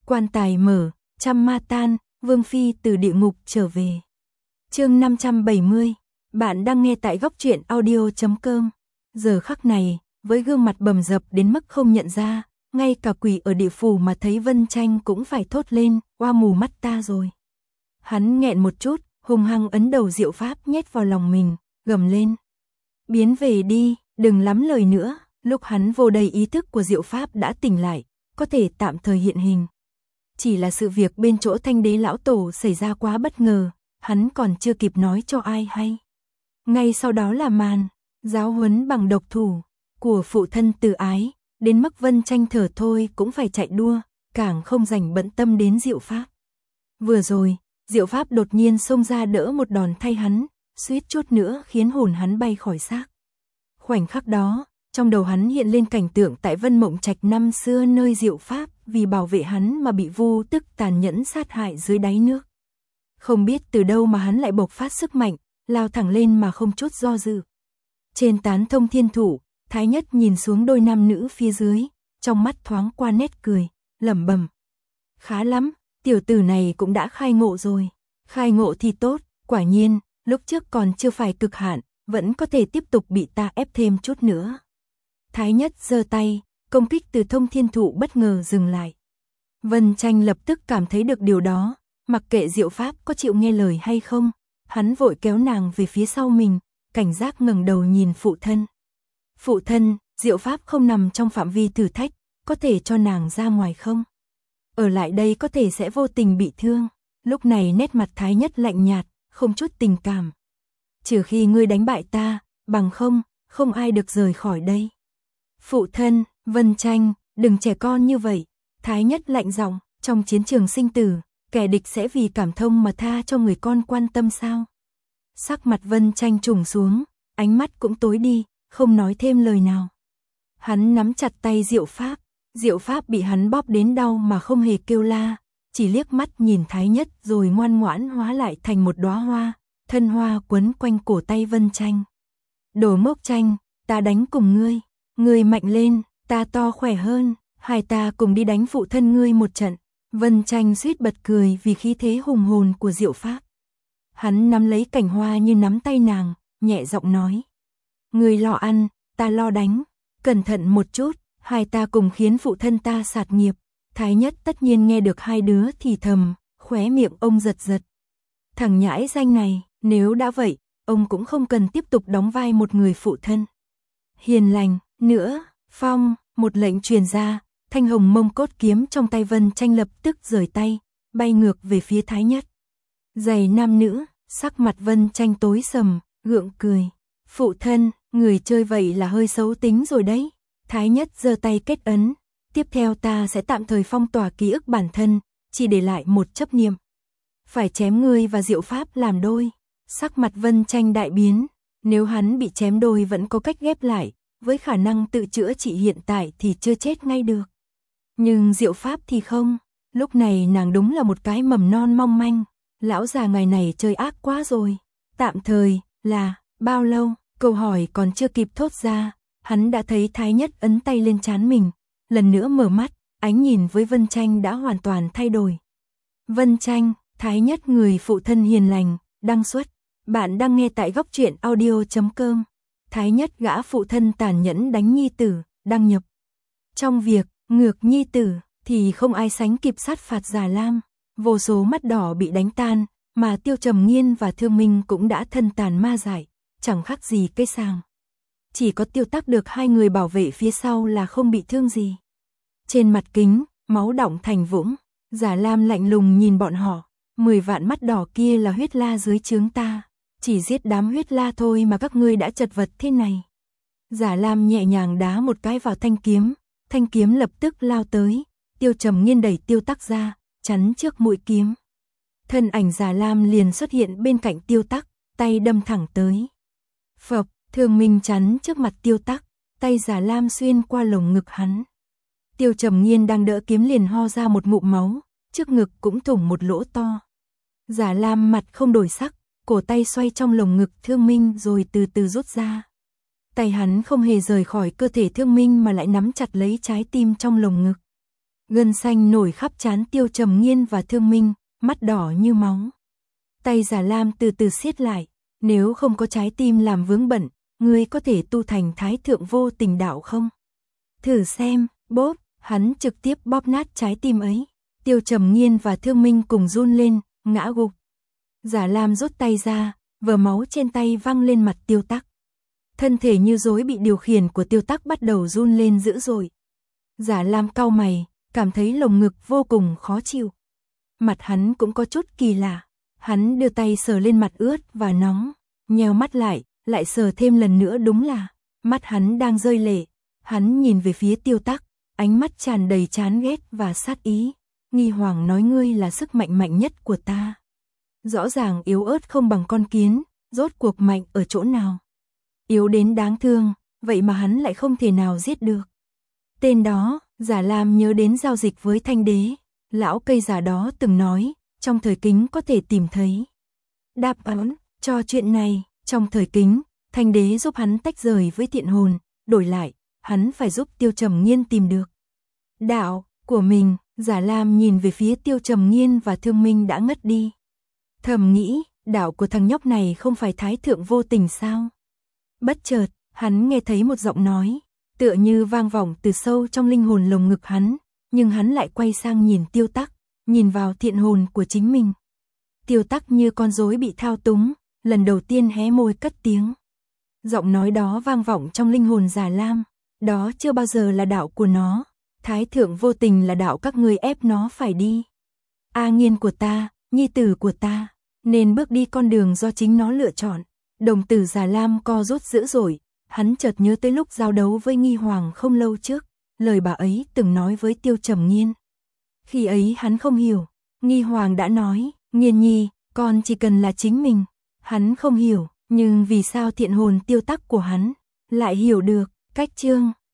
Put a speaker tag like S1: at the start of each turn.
S1: Quan tài mở, trăm ma tan, Vương Phi từ địa ngục trở về. Chương 570, bạn đang nghe tại góc truyện audio.com. Giờ khắc này, với gương mặt bầm dập đến mức không nhận ra, ngay cả quỷ ở địa phủ mà thấy Vân Tranh cũng phải thốt lên, oa mù mắt ta rồi. Hắn nghẹn một chút, hung hăng ấn đầu Diệu Pháp nhét vào lòng mình, gầm lên. Biến về đi, đừng lắm lời nữa. Lúc hắn vô đầy ý thức của Diệu Pháp đã tỉnh lại, có thể tạm thời hiện hình. Chỉ là sự việc bên chỗ Thanh Đế lão tổ xảy ra quá bất ngờ, hắn còn chưa kịp nói cho ai hay. Ngay sau đó là màn giáo huấn bằng độc thủ của phụ thân Từ Ái, đến mức Vân Tranh thở thôi cũng phải chạy đua, càng không dành bận tâm đến Diệu Pháp. Vừa rồi, Diệu Pháp đột nhiên xông ra đỡ một đòn thay hắn, suýt chút nữa khiến hồn hắn bay khỏi xác. Khoảnh khắc đó, trong đầu hắn hiện lên cảnh tượng tại Vân Mộng Trạch năm xưa nơi Diệu Pháp vì bảo vệ hắn mà bị Vu Tức tàn nhẫn sát hại dưới đáy nước. Không biết từ đâu mà hắn lại bộc phát sức mạnh, lao thẳng lên mà không chút do dự. Trên tán Thông Thiên Thủ, Thái Nhất nhìn xuống đôi nam nữ phía dưới, trong mắt thoáng qua nét cười, lẩm bẩm. Khá lắm, tiểu tử này cũng đã khai ngộ rồi. Khai ngộ thì tốt, quả nhiên, lúc trước còn chưa phải cực hạn, vẫn có thể tiếp tục bị ta ép thêm chút nữa. Thái Nhất giơ tay, công kích từ Thông Thiên Thụ bất ngờ dừng lại. Vân Tranh lập tức cảm thấy được điều đó, mặc kệ Diệu Pháp có chịu nghe lời hay không, hắn vội kéo nàng về phía sau mình, cảnh giác ngẩng đầu nhìn phụ thân. Phụ thân, Diệu Pháp không nằm trong phạm vi thử thách, có thể cho nàng ra ngoài không? Ở lại đây có thể sẽ vô tình bị thương. Lúc này nét mặt Thái Nhất lạnh nhạt, không chút tình cảm. Trừ khi ngươi đánh bại ta, bằng không ai được rời khỏi đây. Phụ thân, Vân Tranh, đừng trẻ con như vậy. Thái Nhất lạnh giọng, trong chiến trường sinh tử, kẻ địch sẽ vì cảm thông mà tha cho người con quan tâm sao? Sắc mặt Vân Tranh trùng xuống, ánh mắt cũng tối đi, không nói thêm lời nào. Hắn nắm chặt tay Diệu Pháp bị hắn bóp đến đau mà không hề kêu la, chỉ liếc mắt nhìn Thái Nhất rồi ngoan ngoãn hóa lại thành một đóa hoa, thân hoa quấn quanh cổ tay Vân Tranh. Đồ Mốc Tranh, ta đánh cùng ngươi, ngươi mạnh lên, ta to khỏe hơn, hai ta cùng đi đánh phụ thân ngươi một trận. Vân Tranh suýt bật cười vì khí thế hùng hồn của Diệu Pháp. Hắn nắm lấy cành hoa như nắm tay nàng, nhẹ giọng nói. Ngươi lo ăn, ta lo đánh, cẩn thận một chút, hai ta cùng khiến phụ thân ta sạt nghiệp. Thái Nhất tất nhiên nghe được hai đứa thì thầm, khóe miệng ông giật giật. Thằng nhãi danh này, nếu đã vậy, ông cũng không cần tiếp tục đóng vai một người phụ thân hiền lành nữa. Phong, một lệnh truyền ra, thanh hồng mông cốt kiếm trong tay Vân Tranh lập tức rời tay, bay ngược về phía Thái Nhất. Giày nam nữ, sắc mặt Vân Tranh tối sầm, gượng cười. Phụ thân, người chơi vậy là hơi xấu tính rồi đấy. Thái Nhất giơ tay kết ấn. Tiếp theo ta sẽ tạm thời phong tỏa ký ức bản thân, chỉ để lại một chấp niệm. Phải chém ngươi và Diệu Pháp làm đôi. Sắc mặt Vân Tranh đại biến, nếu hắn bị chém đôi vẫn có cách ghép lại, với khả năng tự chữa trị hiện tại thì chưa chết ngay được. Nhưng Diệu Pháp thì không, lúc này nàng đúng là một cái mầm non mong manh. Lão già ngày này chơi ác quá rồi. Tạm thời, là, bao lâu? Câu hỏi còn chưa kịp thốt ra, hắn đã thấy Thái Nhất ấn tay lên trán mình. Lần nữa mở mắt, ánh nhìn với Vân Tranh đã hoàn toàn thay đổi. Vân Tranh, Thái Nhất người phụ thân hiền lành, đăng xuất. Bạn đang nghe tại góc truyện audio.com. Thái Nhất gã phụ thân tàn nhẫn đánh nhi tử, đăng nhập. Trong việc ngược nhi tử thì không ai sánh kịp sát phạt Già Lam. Vô số mắt đỏ bị đánh tan, mà Tiêu Trầm Nghiên và Thương Minh cũng đã thân tàn ma dại, chẳng khác gì cây sàng. Chỉ có Tiêu Tắc được hai người bảo vệ phía sau là không bị thương gì. Trên mặt kính, máu đọng thành vũng. Già Lam lạnh lùng nhìn bọn họ. 10 vạn mắt đỏ kia là huyết la dưới trướng ta. Chỉ giết đám huyết la thôi mà các ngươi đã chật vật thế này. Già Lam nhẹ nhàng đá một cái vào thanh kiếm lập tức lao tới. Tiêu Trầm Nghiên đẩy Tiêu Tắc ra, chắn trước mũi kiếm. Thân ảnh Già Lam liền xuất hiện bên cạnh Tiêu Tắc, tay đâm thẳng tới. Phập, Thương Minh chắn trước mặt Tiêu Tắc, tay Già Lam xuyên qua lồng ngực hắn. Tiêu Trầm Nghiên đang đỡ kiếm liền ho ra một ngụm máu, trước ngực cũng thủng một lỗ to. Già Lam mặt không đổi sắc, cổ tay xoay trong lồng ngực Thương Minh rồi từ từ rút ra. Tay hắn không hề rời khỏi cơ thể Thương Minh mà lại nắm chặt lấy trái tim trong lồng ngực. Gân xanh nổi khắp trán Tiêu Trầm Nghiên và Thương Minh, mắt đỏ như máu. Tay Già Lam từ từ siết lại, nếu không có trái tim làm vướng bận, ngươi có thể tu thành Thái Thượng Vô Tình Đạo không? Thử xem, bóp, hắn trực tiếp bóp nát trái tim ấy. Tiêu Trầm Nghiên và Thương Minh cùng run lên, ngã gục. Già Lam rút tay ra, vờ máu trên tay văng lên mặt Tiêu Tắc. Thân thể như rối bị điều khiển của Tiêu Tắc bắt đầu run lên dữ dội. Già Lam cau mày, cảm thấy lồng ngực vô cùng khó chịu. Mặt hắn cũng có chút kỳ lạ. Hắn đưa tay sờ lên mặt ướt và nóng, nheo mắt lại sờ thêm lần nữa, đúng là mắt hắn đang rơi lệ. Hắn nhìn về phía Tiêu Tắc, ánh mắt tràn đầy chán ghét và sát ý. Nghi Hoàng nói ngươi là sức mạnh mạnh nhất của ta. Rõ ràng yếu ớt không bằng con kiến, rốt cuộc mạnh ở chỗ nào? Yếu đến đáng thương, vậy mà hắn lại không thể nào giết được. Tên đó, Già Lam nhớ đến giao dịch với Thanh Đế. Lão cây già đó từng nói, trong thời kính có thể tìm thấy đáp án cho chuyện này. Trong thời kính, Thanh Đế giúp hắn tách rời với Thiện Hồn, đổi lại, hắn phải giúp Tiêu Trầm Nghiên tìm được đạo của mình. Già Lam nhìn về phía Tiêu Trầm Nghiên và Thương Minh đã ngất đi. Thầm nghĩ, đạo của thằng nhóc này không phải Thái Thượng Vô Tình sao? Bất chợt, hắn nghe thấy một giọng nói, tựa như vang vọng từ sâu trong linh hồn lồng ngực hắn, nhưng hắn lại quay sang nhìn Tiêu Tắc, nhìn vào thiện hồn của chính mình. Tiêu Tắc như con rối bị thao túng, lần đầu tiên hé môi cất tiếng. Giọng nói đó vang vọng trong linh hồn Già Lam, đó chưa bao giờ là đạo của nó, Thái Thượng Vô Tình là đạo các ngươi ép nó phải đi. A Nghiên của ta, nhi tử của ta, nên bước đi con đường do chính nó lựa chọn. Đồng tử Già Lam co rút dữ dội, hắn chợt nhớ tới lúc giao đấu với Nghi Hoàng không lâu trước, lời bà ấy từng nói với Tiêu Trầm Nghiên. Khi ấy hắn không hiểu, Nghi Hoàng đã nói, Nghiên nhi, con chỉ cần là chính mình. Hắn không hiểu, nhưng vì sao thiện hồn Tiêu Tắc của hắn lại hiểu được. Cách chương